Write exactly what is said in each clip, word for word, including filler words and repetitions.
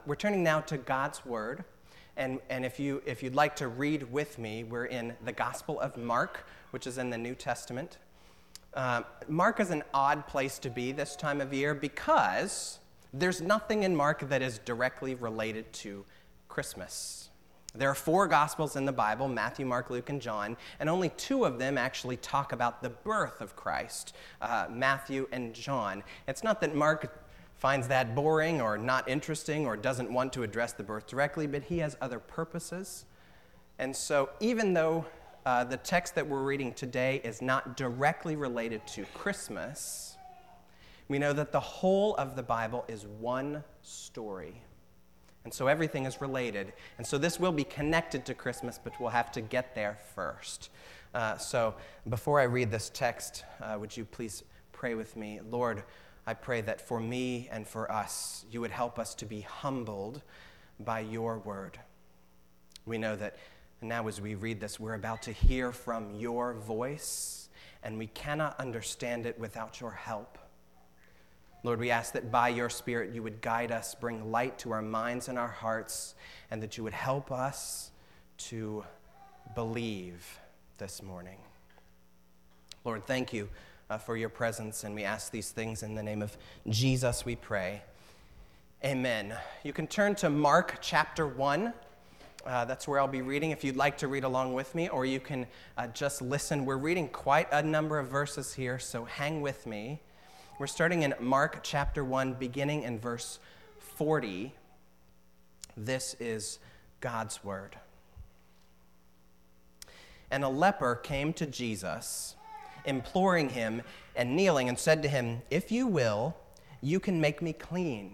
We're turning now to God's Word, and, and if, you, if you'd like to read with me, we're in the Gospel of Mark, which is in the New Testament. Uh, Mark is an odd place to be this time of year because there's nothing in Mark that is directly related to Christmas. There are four Gospels in the Bible, Matthew, Mark, Luke, and John, and only two of them actually talk about the birth of Christ, uh, Matthew and John. It's not that Mark finds that boring or not interesting or doesn't want to address the birth directly, but he has other purposes. And so even though uh, the text that we're reading today is not directly related to Christmas, we know that the whole of the Bible is one story. And so everything is related. And so this will be connected to Christmas, but we'll have to get there first. Uh, so before I read this text, uh, would you please pray with me? Lord, I pray that for me and for us, you would help us to be humbled by your word. We know that now as we read this, we're about to hear from your voice, and we cannot understand it without your help. Lord, we ask that by your Spirit you would guide us, bring light to our minds and our hearts, and that you would help us to believe this morning. Lord, thank you uh, for your presence, and we ask these things in the name of Jesus, we pray. Amen. You can turn to Mark chapter one. Uh, that's where I'll be reading if you'd like to read along with me, or you can uh, just listen. We're reading quite a number of verses here, so hang with me. We're starting in Mark chapter one, beginning in verse forty. This is God's word. And a leper came to Jesus, imploring him and kneeling, and said to him, "If you will, you can make me clean."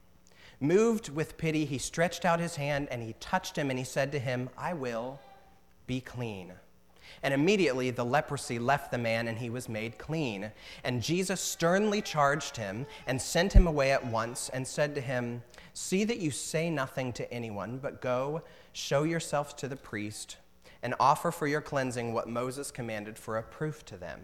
Moved with pity, he stretched out his hand, and he touched him, and he said to him, "I will, be clean." And immediately the leprosy left the man, and he was made clean. And Jesus sternly charged him and sent him away at once and said to him, "See that you say nothing to anyone, but go, show yourself to the priest, and offer for your cleansing what Moses commanded for a proof to them."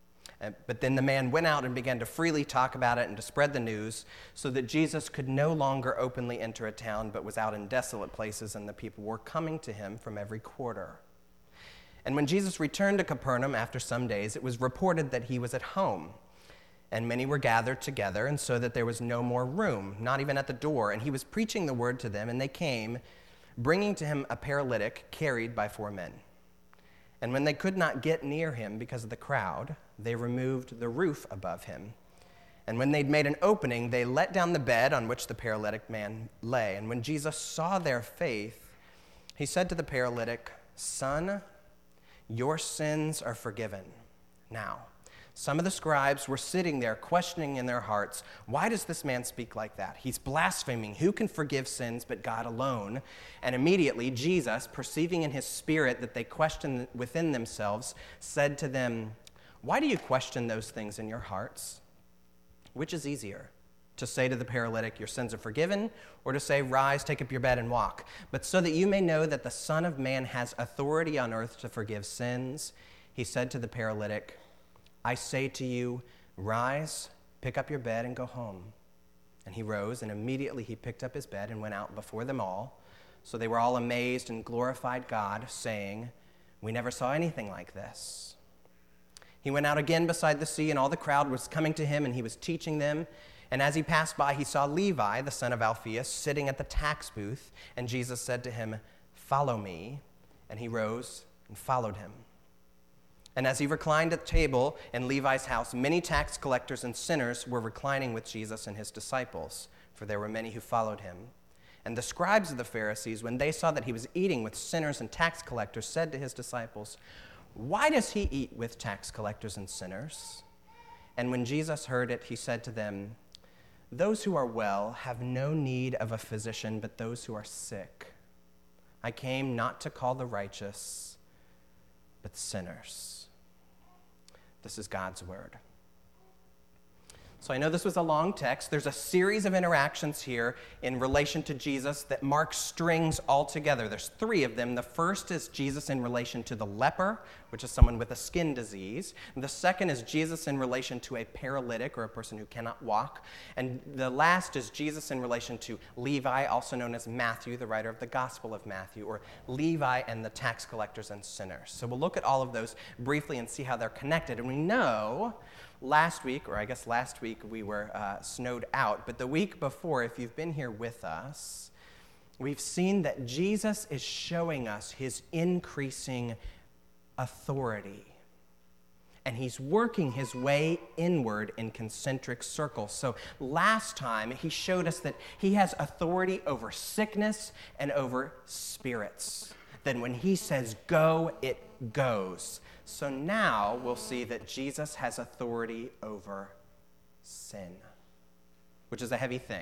But then the man went out and began to freely talk about it and to spread the news, so that Jesus could no longer openly enter a town, but was out in desolate places, and the people were coming to him from every quarter. And when Jesus returned to Capernaum after some days, it was reported that he was at home. And many were gathered together, and so that there was no more room, not even at the door. And he was preaching the word to them, and they came, bringing to him a paralytic carried by four men. And when they could not get near him because of the crowd, they removed the roof above him. And when they'd made an opening, they let down the bed on which the paralytic man lay. And when Jesus saw their faith, he said to the paralytic, "Son, your sins are forgiven." Now, some of the scribes were sitting there questioning in their hearts, "Why does this man speak like that? He's blaspheming. Who can forgive sins but God alone?" And immediately Jesus, perceiving in his spirit that they questioned within themselves, said to them, "Why do you question those things in your hearts? Which is easier, to say to the paralytic, 'Your sins are forgiven,' or to say, 'Rise, take up your bed and walk'? But so that you may know that the Son of Man has authority on earth to forgive sins," he said to the paralytic, "I say to you, rise, pick up your bed, and go home." And he rose, and immediately he picked up his bed and went out before them all. So they were all amazed and glorified God, saying, "We never saw anything like this." He went out again beside the sea, and all the crowd was coming to him, and he was teaching them. And as he passed by, he saw Levi, the son of Alphaeus, sitting at the tax booth. And Jesus said to him, "Follow me." And he rose and followed him. And as he reclined at table in Levi's house, many tax collectors and sinners were reclining with Jesus and his disciples, for there were many who followed him. And the scribes of the Pharisees, when they saw that he was eating with sinners and tax collectors, said to his disciples, "Why does he eat with tax collectors and sinners?" And when Jesus heard it, he said to them, "Those who are well have no need of a physician, but those who are sick. I came not to call the righteous, but sinners." This is God's word. So I know this was a long text. There's a series of interactions here in relation to Jesus that Mark strings all together. There's three of them. The first is Jesus in relation to the leper, which is someone with a skin disease. And the second is Jesus in relation to a paralytic, or a person who cannot walk. And the last is Jesus in relation to Levi, also known as Matthew, the writer of the Gospel of Matthew, or Levi and the tax collectors and sinners. So we'll look at all of those briefly and see how they're connected. And we know last week, or I guess last week, we were uh, snowed out. But the week before, if you've been here with us, we've seen that Jesus is showing us his increasing authority. And he's working his way inward in concentric circles. So last time, he showed us that he has authority over sickness and over spirits. Then when he says go, it goes. So now we'll see that Jesus has authority over sin, which is a heavy thing.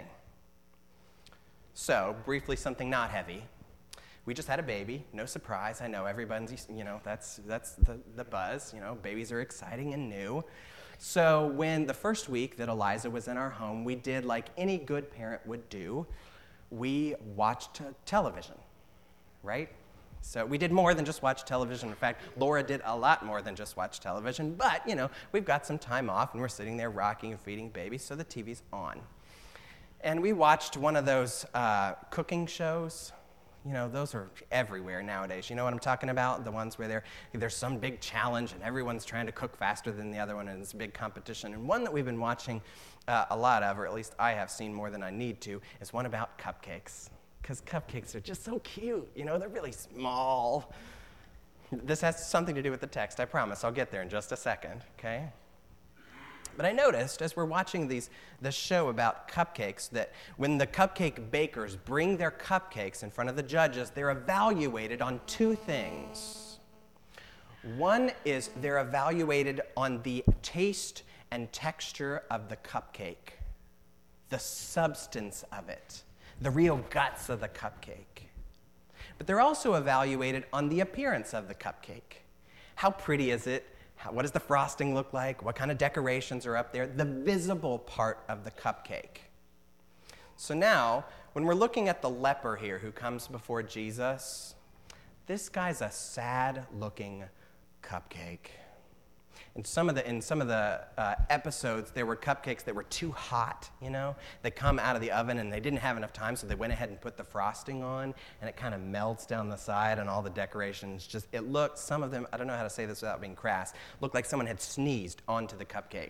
So, briefly, something not heavy. We just had a baby. No surprise. I know everybody's, you know, that's that's the, the buzz. You know, babies are exciting and new. So when the first week that Eliza was in our home, we did like any good parent would do. We watched television, right? So we did more than just watch television. In fact, Laura did a lot more than just watch television. But, you know, we've got some time off, and we're sitting there rocking and feeding babies, so the T V's on. And we watched one of those uh, cooking shows. You know, those are everywhere nowadays. You know what I'm talking about? The ones where there, there's some big challenge, and everyone's trying to cook faster than the other one, and it's a big competition. And one that we've been watching uh, a lot of, or at least I have seen more than I need to, is one about cupcakes. Because cupcakes are just so cute, you know, they're really small. This has something to do with the text, I promise. I'll get there in just a second, okay? But I noticed as we're watching these, this show about cupcakes that when the cupcake bakers bring their cupcakes in front of the judges, they're evaluated on two things. One is they're evaluated on the taste and texture of the cupcake, the substance of it, the real guts of the cupcake. But they're also evaluated on the appearance of the cupcake. How pretty is it? How, what does the frosting look like? What kind of decorations are up there? The visible part of the cupcake. So now, when we're looking at the leper here who comes before Jesus, this guy's a sad-looking cupcake. In some of the, in some of the uh, episodes, there were cupcakes that were too hot, you know? They come out of the oven and they didn't have enough time, so they went ahead and put the frosting on, and it kind of melts down the side, and all the decorations just, it looked, some of them, I don't know how to say this without being crass, looked like someone had sneezed onto the cupcake.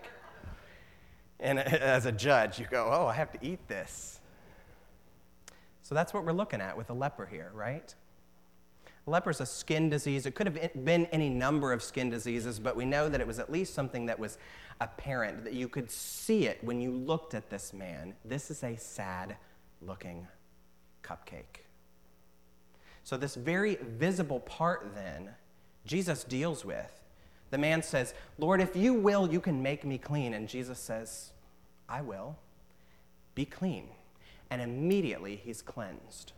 And as a judge, you go, oh, I have to eat this. So that's what we're looking at with the leper here, right? Leper's a skin disease. It could have been any number of skin diseases, but we know that it was at least something that was apparent, that you could see it when you looked at this man. This is a sad-looking cupcake. So this very visible part, then, Jesus deals with. The man says, Lord, if you will, you can make me clean. And Jesus says, I will. Be clean. And immediately he's cleansed.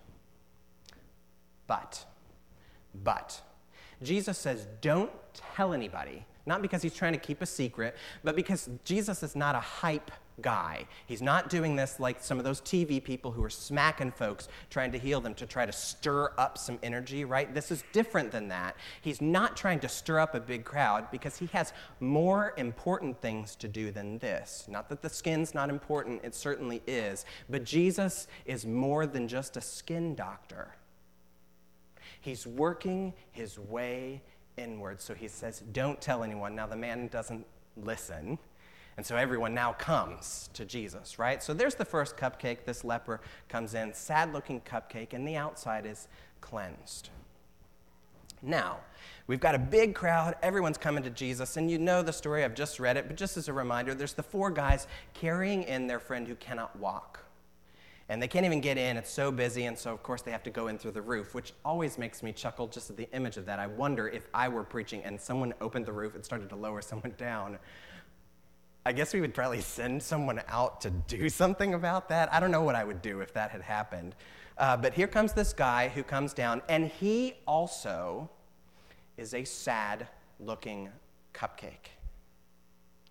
But... But Jesus says, don't tell anybody, not because he's trying to keep a secret, but because Jesus is not a hype guy. He's not doing this like some of those T V people who are smacking folks trying to heal them to try to stir up some energy, right? This is different than that. He's not trying to stir up a big crowd because he has more important things to do than this. Not that the skin's not important, it certainly is, but Jesus is more than just a skin doctor. He's working his way inward. So he says, don't tell anyone. Now the man doesn't listen. And so everyone now comes to Jesus, right? So there's the first cupcake. This leper comes in, sad-looking cupcake, and the outside is cleansed. Now, we've got a big crowd. Everyone's coming to Jesus. And you know the story. I've just read it. But just as a reminder, there's the four guys carrying in their friend who cannot walk. And they can't even get in. It's so busy, and so, of course, they have to go in through the roof, which always makes me chuckle just at the image of that. I wonder if I were preaching and someone opened the roof and started to lower someone down. I guess we would probably send someone out to do something about that. I don't know what I would do if that had happened. Uh, but here comes this guy who comes down, and he also is a sad-looking cupcake.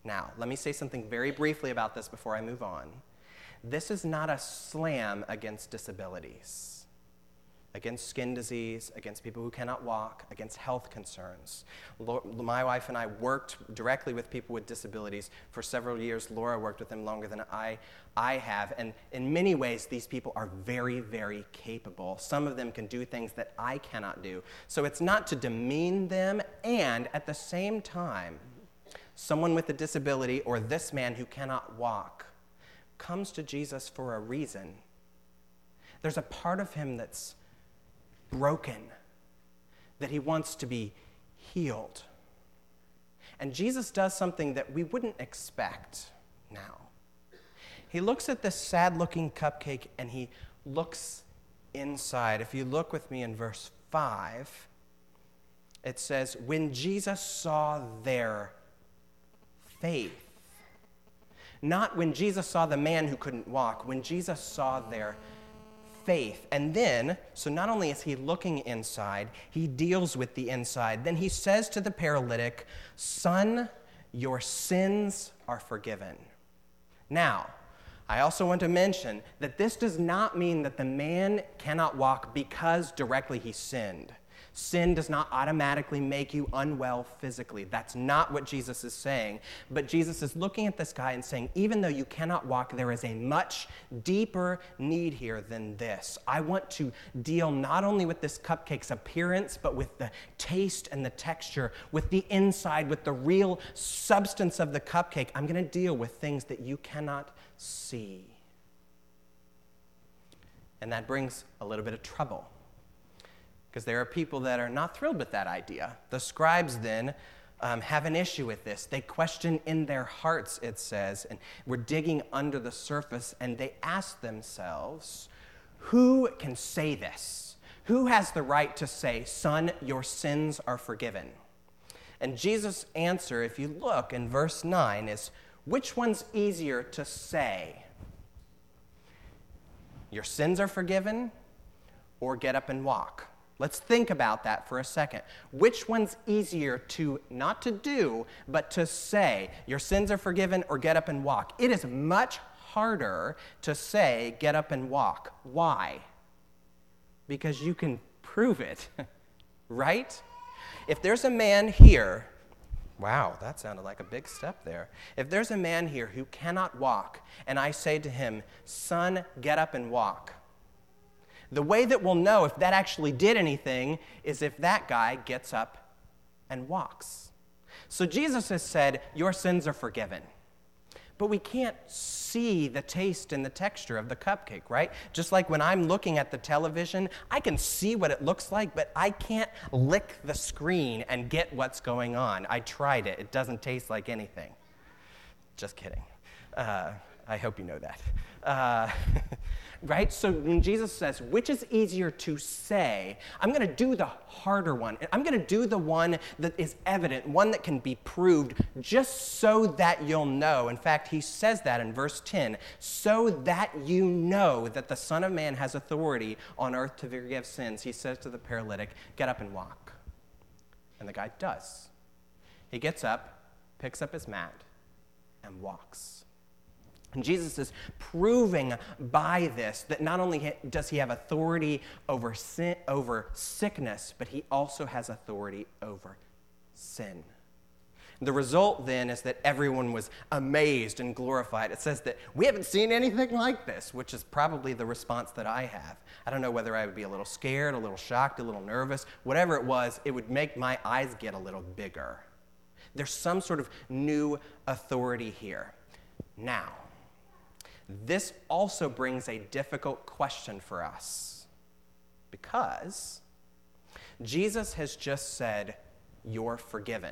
Now, let me say something very briefly about this before I move on. This is not a slam against disabilities, against skin disease, against people who cannot walk, against health concerns. My wife and I worked directly with people with disabilities for several years. Laura worked with them longer than I, I have. And in many ways, these people are very, very capable. Some of them can do things that I cannot do. So it's not to demean them. And at the same time, someone with a disability or this man who cannot walk comes to Jesus for a reason. There's a part of him that's broken, that he wants to be healed. And Jesus does something that we wouldn't expect now. He looks at this sad-looking cupcake and he looks inside. If you look with me in verse five, it says, when Jesus saw their faith. Not when Jesus saw the man who couldn't walk, when Jesus saw their faith. And then, so not only is he looking inside, he deals with the inside. Then he says to the paralytic, son, your sins are forgiven. Now, I also want to mention that this does not mean that the man cannot walk because directly he sinned. Sin does not automatically make you unwell physically. That's not what Jesus is saying. But Jesus is looking at this guy and saying, even though you cannot walk, there is a much deeper need here than this. I want to deal not only with this cupcake's appearance, but with the taste and the texture, with the inside, with the real substance of the cupcake. I'm going to deal with things that you cannot see. And that brings a little bit of trouble, because there are people that are not thrilled with that idea. The scribes then um, have an issue with this. They question in their hearts, it says, and we're digging under the surface, and they ask themselves, who can say this? Who has the right to say, son, your sins are forgiven? And Jesus' answer, if you look in verse nine, is, which one's easier to say? Your sins are forgiven, or get up and walk? Let's think about that for a second. Which one's easier to, not to do, but to say, your sins are forgiven or get up and walk? It is much harder to say, get up and walk. Why? Because you can prove it, right? If there's a man here, wow, that sounded like a big step there. If there's a man here who cannot walk, and I say to him, son, get up and walk, the way that we'll know if that actually did anything is if that guy gets up and walks. So Jesus has said, your sins are forgiven. But we can't see the taste and the texture of the cupcake, right? Just like when I'm looking at the television, I can see what it looks like, but I can't lick the screen and get what's going on. I tried it. It doesn't taste like anything. Just kidding. Uh, I hope you know that. Uh, right? So when Jesus says, which is easier to say, I'm going to do the harder one. I'm going to do the one that is evident, one that can be proved, just so that you'll know. In fact, he says that in verse ten, so that you know that the Son of Man has authority on earth to forgive sins. He says to the paralytic, get up and walk. And the guy does. He gets up, picks up his mat, and walks. And Jesus is proving by this that not only does he have authority over sin, over sickness, but he also has authority over sin. The result then is that everyone was amazed and glorified. It says that we haven't seen anything like this, which is probably the response that I have. I don't know whether I would be a little scared, a little shocked, a little nervous. Whatever it was, it would make my eyes get a little bigger. There's some sort of new authority here. Now, this also brings a difficult question for us, because Jesus has just said, you're forgiven.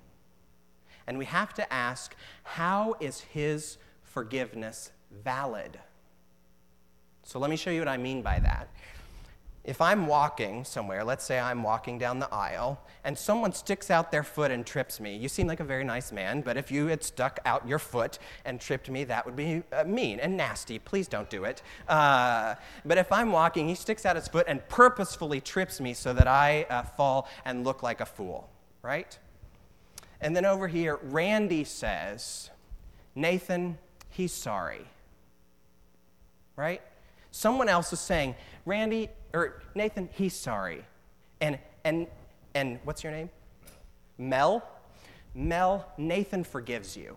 And we have to ask, how is his forgiveness valid? So let me show you what I mean by that. If I'm walking somewhere, let's say I'm walking down the aisle, and someone sticks out their foot and trips me. You seem like a very nice man, but if you had stuck out your foot and tripped me, that would be uh, mean and nasty. Please don't do it. Uh, but if I'm walking, he sticks out his foot and purposefully trips me so that I uh, fall and look like a fool, right? And then over here, Randy says, Nathan, he's sorry. Right? Someone else is saying, Randy, or Nathan, he's sorry. And, and, and what's your name? Mel? Mel, Nathan forgives you.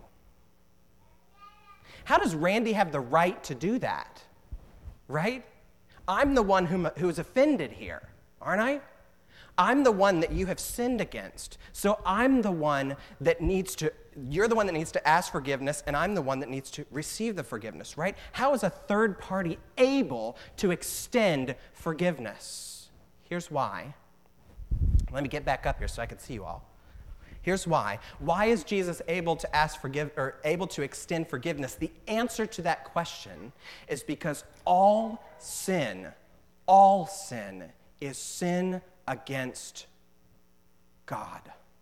How does Randy have the right to do that? Right? I'm the one who, who is offended here, aren't I? I'm the one that you have sinned against. So I'm the one that needs to, you're the one that needs to ask forgiveness, and I'm the one that needs to receive the forgiveness, right? How is a third party able to extend forgiveness? Here's why. Let me get back up here so I can see you all. Here's why. Why is Jesus able to ask forgive or able to extend forgiveness? The answer to that question is because all sin, all sin is sin against God.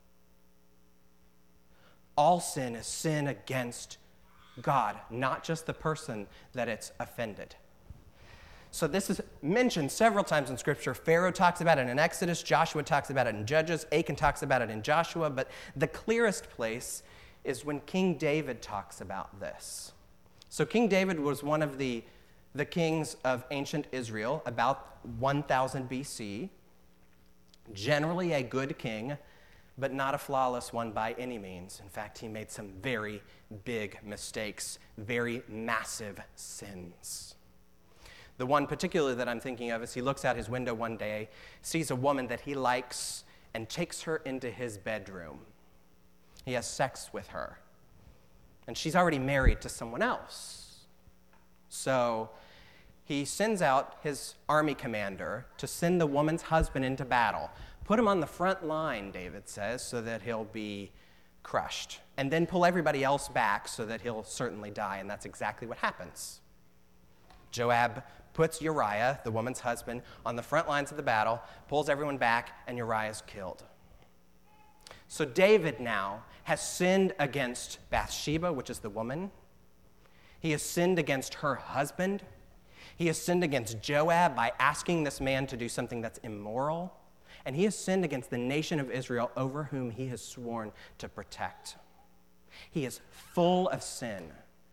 All sin is sin against God, not just the person that it's offended. So this is mentioned several times in Scripture. Pharaoh talks about it in Exodus. Joshua talks about it in Judges. Achan talks about it in Joshua. But the clearest place is when King David talks about this. So King David was one of the, the kings of ancient Israel, about one thousand B C. Generally a good king, but not a flawless one by any means. In fact, he made some very big mistakes, very massive sins. The one particularly that I'm thinking of is he looks out his window one day, sees a woman that he likes, and takes her into his bedroom. He has sex with her. And she's already married to someone else. So he sends out his army commander to send the woman's husband into battle. Put him on the front line, David says, so that he'll be crushed. And then pull everybody else back so that he'll certainly die. And that's exactly what happens. Joab puts Uriah, the woman's husband, on the front lines of the battle, pulls everyone back, and Uriah is killed. So David now has sinned against Bathsheba, which is the woman. He has sinned against her husband. He has sinned against Joab by asking this man to do something that's immoral. And he has sinned against the nation of Israel over whom he has sworn to protect. He is full of sin.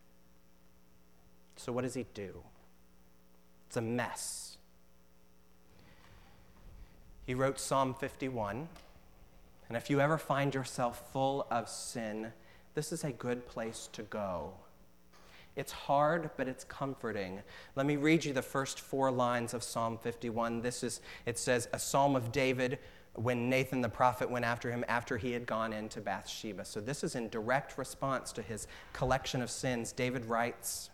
So what does he do? It's a mess. He wrote Psalm fifty-one, and if you ever find yourself full of sin, this is a good place to go. It's hard, but it's comforting. Let me read you the first four lines of Psalm fifty-one. This is, it says, a psalm of David when Nathan the prophet went after him after he had gone into Bathsheba. So this is in direct response to his collection of sins. David writes,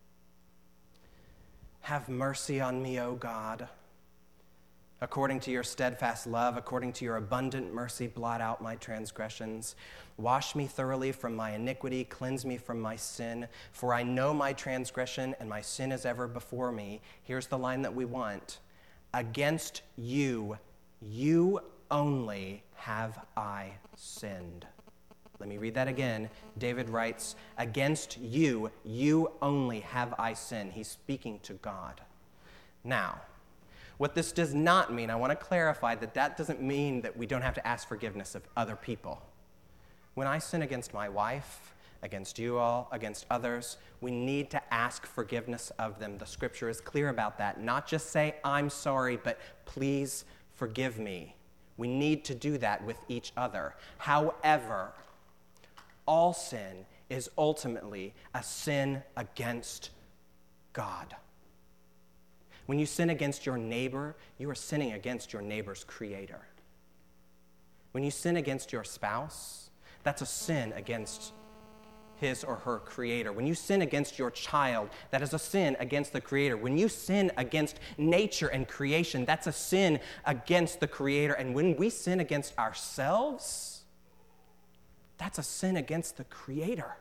"Have mercy on me, O God. According to your steadfast love, according to your abundant mercy, blot out my transgressions. Wash me thoroughly from my iniquity, cleanse me from my sin. For I know my transgression, and my sin is ever before me." Here's the line that we want. "Against you, you only have I sinned." Let me read that again. David writes, "Against you, you only have I sinned." He's speaking to God. Now, what this does not mean, I want to clarify that that doesn't mean that we don't have to ask forgiveness of other people. When I sin against my wife, against you all, against others, we need to ask forgiveness of them. The Scripture is clear about that. Not just say, "I'm sorry, but please forgive me." We need to do that with each other. However, all sin is ultimately a sin against God. When you sin against your neighbor, you are sinning against your neighbor's creator. When you sin against your spouse, that's a sin against his or her creator. When you sin against your child, that is a sin against the creator. When you sin against nature and creation, that's a sin against the creator. And when we sin against ourselves, that's a sin against the creator.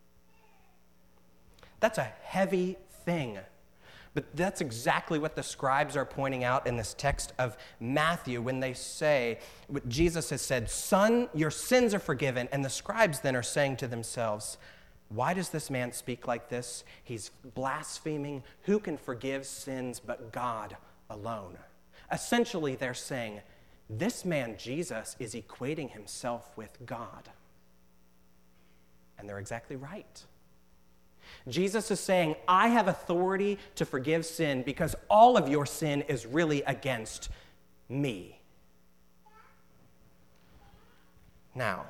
That's a heavy thing. But that's exactly what the scribes are pointing out in this text of Matthew when they say, what Jesus has said, "Son, your sins are forgiven." And the scribes then are saying to themselves, "Why does this man speak like this? He's blaspheming. Who can forgive sins but God alone?" Essentially, they're saying, this man, Jesus, is equating himself with God. And they're exactly right. Jesus is saying, I have authority to forgive sin because all of your sin is really against me. Now,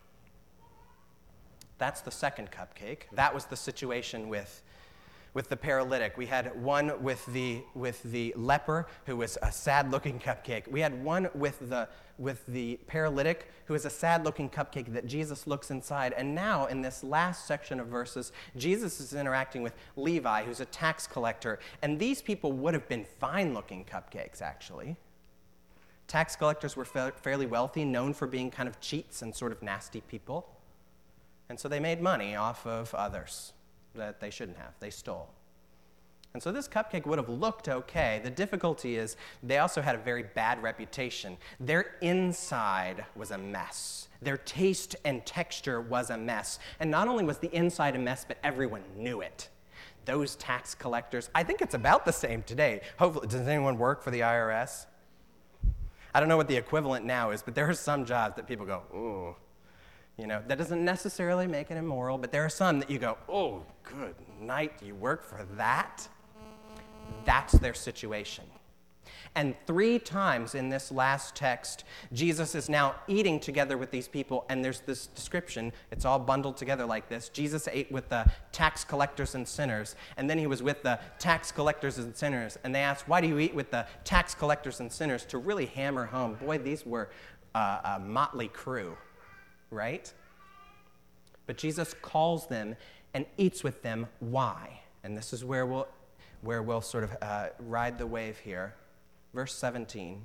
that's the second cupcake. That was the situation with, with the paralytic. We had one with the, with the leper, who was a sad-looking cupcake. We had one with the, with the paralytic, who is a sad-looking cupcake that Jesus looks inside. And now, in this last section of verses, Jesus is interacting with Levi, who's a tax collector. And these people would have been fine-looking cupcakes, actually. Tax collectors were fa- fairly wealthy, known for being kind of cheats and sort of nasty people. And so they made money off of others that they shouldn't have. They stole. And so this cupcake would have looked okay. The difficulty is they also had a very bad reputation. Their inside was a mess. Their taste and texture was a mess. And not only was the inside a mess, but everyone knew it. Those tax collectors, I think it's about the same today. Hopefully, does anyone work for the I R S? I don't know what the equivalent now is, but there are some jobs that people go, ooh. You know, that doesn't necessarily make it immoral, but there are some that you go, oh, good night, you work for that? That's their situation. And three times in this last text, Jesus is now eating together with these people, and there's this description. It's all bundled together like this. Jesus ate with the tax collectors and sinners, and then he was with the tax collectors and sinners. And they asked, why do you eat with the tax collectors and sinners? To really hammer home, boy, these were uh, a motley crew, right? But Jesus calls them and eats with them. Why? And this is where we'll, where we'll sort of uh, ride the wave here. Verse seventeen.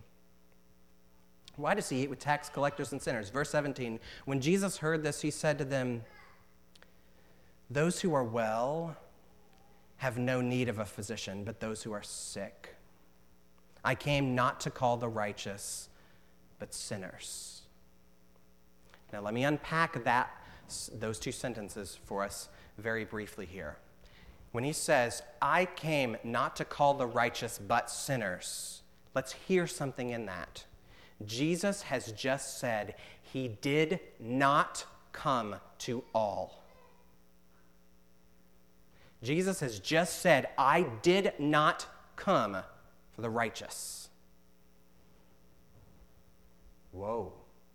Why does he eat with tax collectors and sinners? Verse seventeen. When Jesus heard this, he said to them, those who are well have no need of a physician, but those who are sick. I came not to call the righteous, but sinners. Now let me unpack that, those two sentences for us very briefly here. When he says, I came not to call the righteous, but sinners, let's hear something in that. Jesus has just said he did not come to all. Jesus has just said, I did not come for the righteous. Whoa.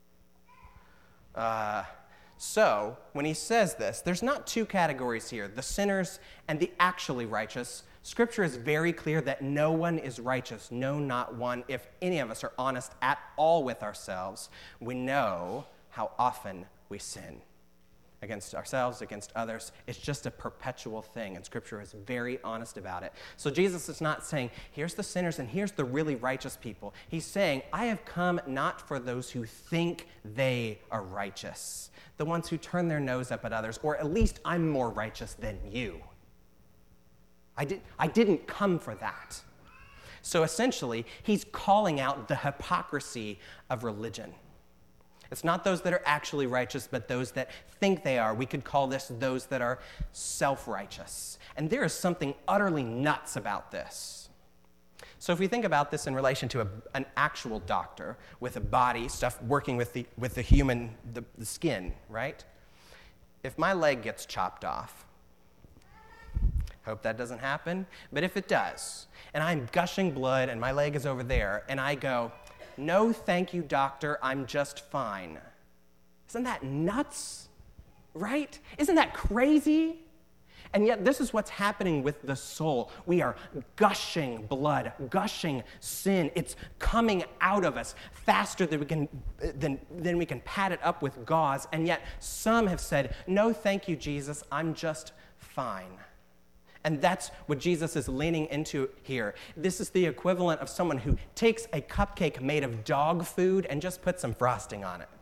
Uh, so, when he says this, there's not two categories here, the sinners and the actually righteous. Scripture is very clear that no one is righteous, no, not one. If any of us are honest at all with ourselves, we know how often we sin against ourselves, against others. It's just a perpetual thing, and Scripture is very honest about it. So Jesus is not saying, here's the sinners and here's the really righteous people. He's saying, I have come not for those who think they are righteous, the ones who turn their nose up at others, or at least I'm more righteous than you. I, did, I didn't come for that. So essentially, he's calling out the hypocrisy of religion. It's not those that are actually righteous, but those that think they are. We could call this those that are self-righteous. And there is something utterly nuts about this. So if we think about this in relation to a, an actual doctor with a body, stuff working with the, with the human, the, the skin, right? If my leg gets chopped off, hope that doesn't happen, but if it does, and I'm gushing blood and my leg is over there, and I go, no, thank you, doctor, I'm just fine. Isn't that nuts? Right? Isn't that crazy? And yet this is what's happening with the soul. We are gushing blood, gushing sin. It's coming out of us faster than we can, than, than we can pad it up with gauze. And yet some have said, no, thank you, Jesus, I'm just fine. And that's what Jesus is leaning into here. This is the equivalent of someone who takes a cupcake made of dog food and just puts some frosting on it.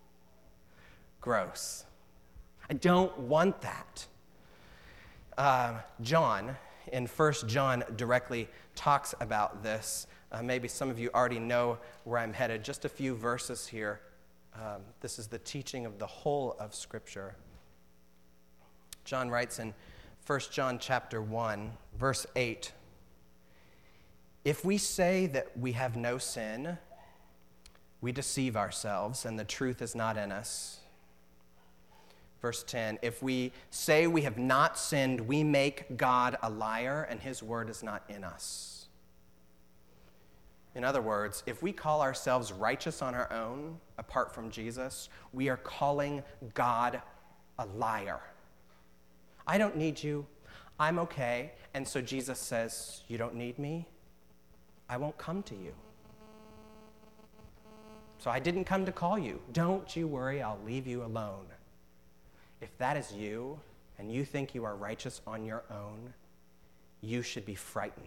Gross. I don't want that. Uh, John, in First John, directly talks about this. Uh, maybe some of you already know where I'm headed. Just a few verses here. Um, this is the teaching of the whole of Scripture. John writes in First John chapter one, verse eight, if we say that we have no sin, we deceive ourselves, and the truth is not in us. Verse ten, if we say we have not sinned, we make God a liar, and his word is not in us. In other words, if we call ourselves righteous on our own, apart from Jesus, we are calling God a liar. I don't need you. I'm okay. And so Jesus says, you don't need me? I won't come to you. So I didn't come to call you. Don't you worry, I'll leave you alone. If that is you, and you think you are righteous on your own, you should be frightened.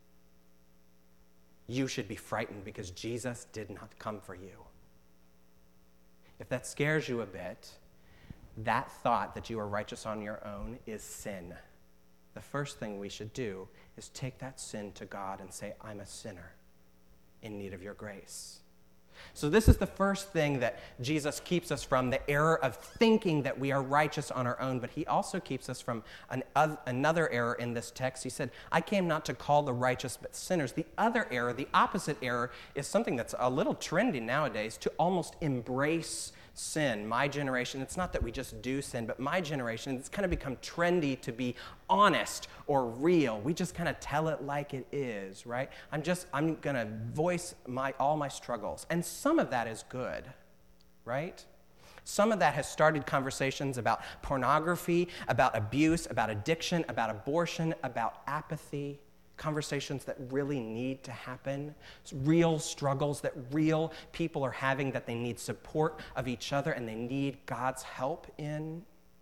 You should be frightened because Jesus did not come for you. If that scares you a bit, that thought that you are righteous on your own is sin. The first thing we should do is take that sin to God and say, I'm a sinner in need of your grace. So this is the first thing that Jesus keeps us from, the error of thinking that we are righteous on our own, but he also keeps us from an, uh, another error in this text. He said, I came not to call the righteous but sinners. The other error, the opposite error, is something that's a little trendy nowadays, to almost embrace sin. My generation, it's not that we just do sin, but my generation, it's kind of become trendy to be honest or real. We just kind of tell it like it is, right? I'm just, I'm going to voice my all my struggles. And some of that is good, right? Some of that has started conversations about pornography, about abuse, about addiction, about abortion, about apathy. Conversations that really need to happen, real struggles that real people are having, that they need support of each other and they need God's help in.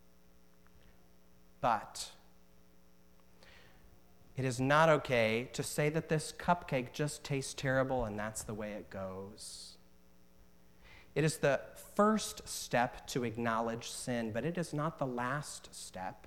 But it is not okay to say that this cupcake just tastes terrible and that's the way it goes. It is the first step to acknowledge sin, but it is not the last step.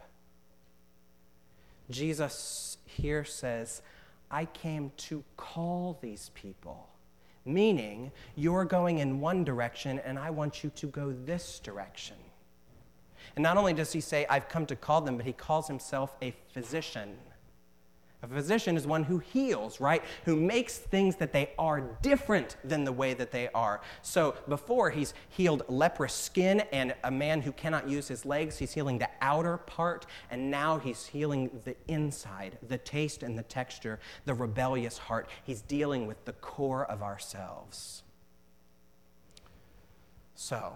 Jesus here says, I came to call these people, meaning you're going in one direction and I want you to go this direction. And not only does he say, I've come to call them, but he calls himself a physician. A physician is one who heals, right? Who makes things that they are different than the way that they are. So before, he's healed leprous skin and a man who cannot use his legs. He's healing the outer part, and now he's healing the inside, the taste and the texture, the rebellious heart. He's dealing with the core of ourselves. So,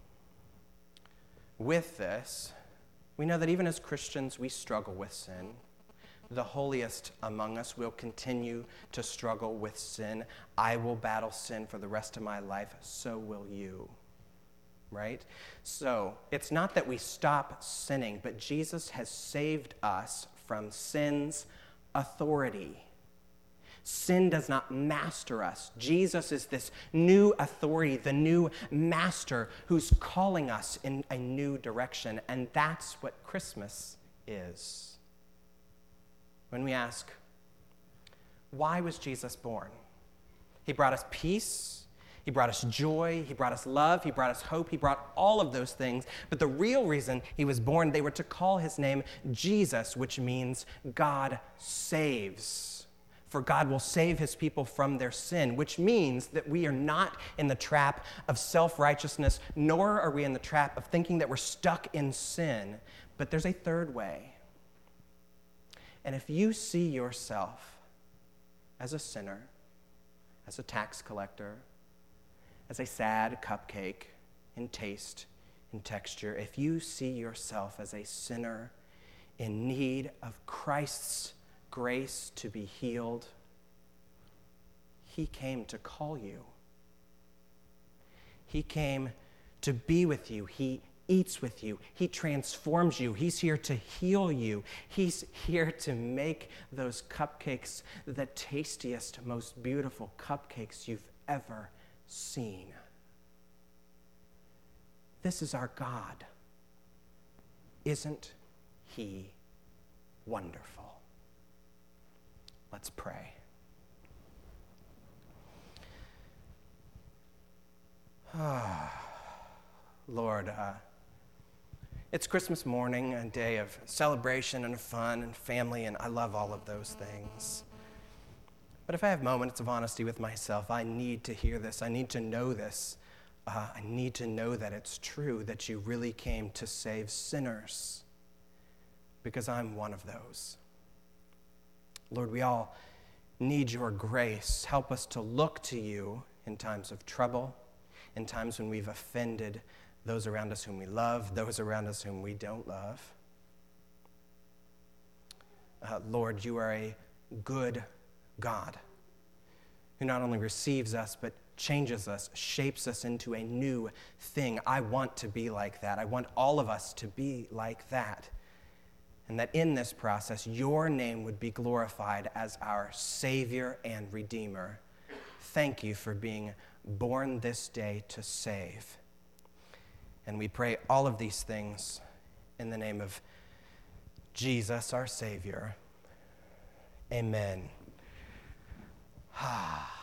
with this, we know that even as Christians, we struggle with sin. The holiest among us will continue to struggle with sin. I will battle sin for the rest of my life, so will you, right? So it's not that we stop sinning, but Jesus has saved us from sin's authority. Sin does not master us. Jesus is this new authority, the new master who's calling us in a new direction, and that's what Christmas is. When we ask, why was Jesus born? He brought us peace, he brought us joy, he brought us love, he brought us hope, he brought all of those things. But the real reason he was born, they were to call his name Jesus, which means God saves. For God will save his people from their sin, which means that we are not in the trap of self-righteousness, nor are we in the trap of thinking that we're stuck in sin. But there's a third way. And if you see yourself as a sinner, as a tax collector, as a sad cupcake in taste, in texture, if you see yourself as a sinner in need of Christ's grace to be healed, he came to call you. He came to be with you. He eats with you. He transforms you. He's here to heal you. He's here to make those cupcakes the tastiest, most beautiful cupcakes you've ever seen. This is our God. Isn't he wonderful? Let's pray. Ah, Lord, uh, it's Christmas morning, a day of celebration and fun and family, and I love all of those things. But if I have moments of honesty with myself, I need to hear this. I need to know this uh, I need to know that it's true, that you really came to save sinners, because I'm one of those. Lord, we all need your grace. Help us to look to you in times of trouble, in times when we've offended those around us whom we love, those around us whom we don't love. Uh, Lord, you are a good God who not only receives us, but changes us, shapes us into a new thing. I want to be like that. I want all of us to be like that. And that in this process, your name would be glorified as our Savior and Redeemer. Thank you for being born this day to save. And we pray all of these things in the name of Jesus, our Savior. Amen. Ah.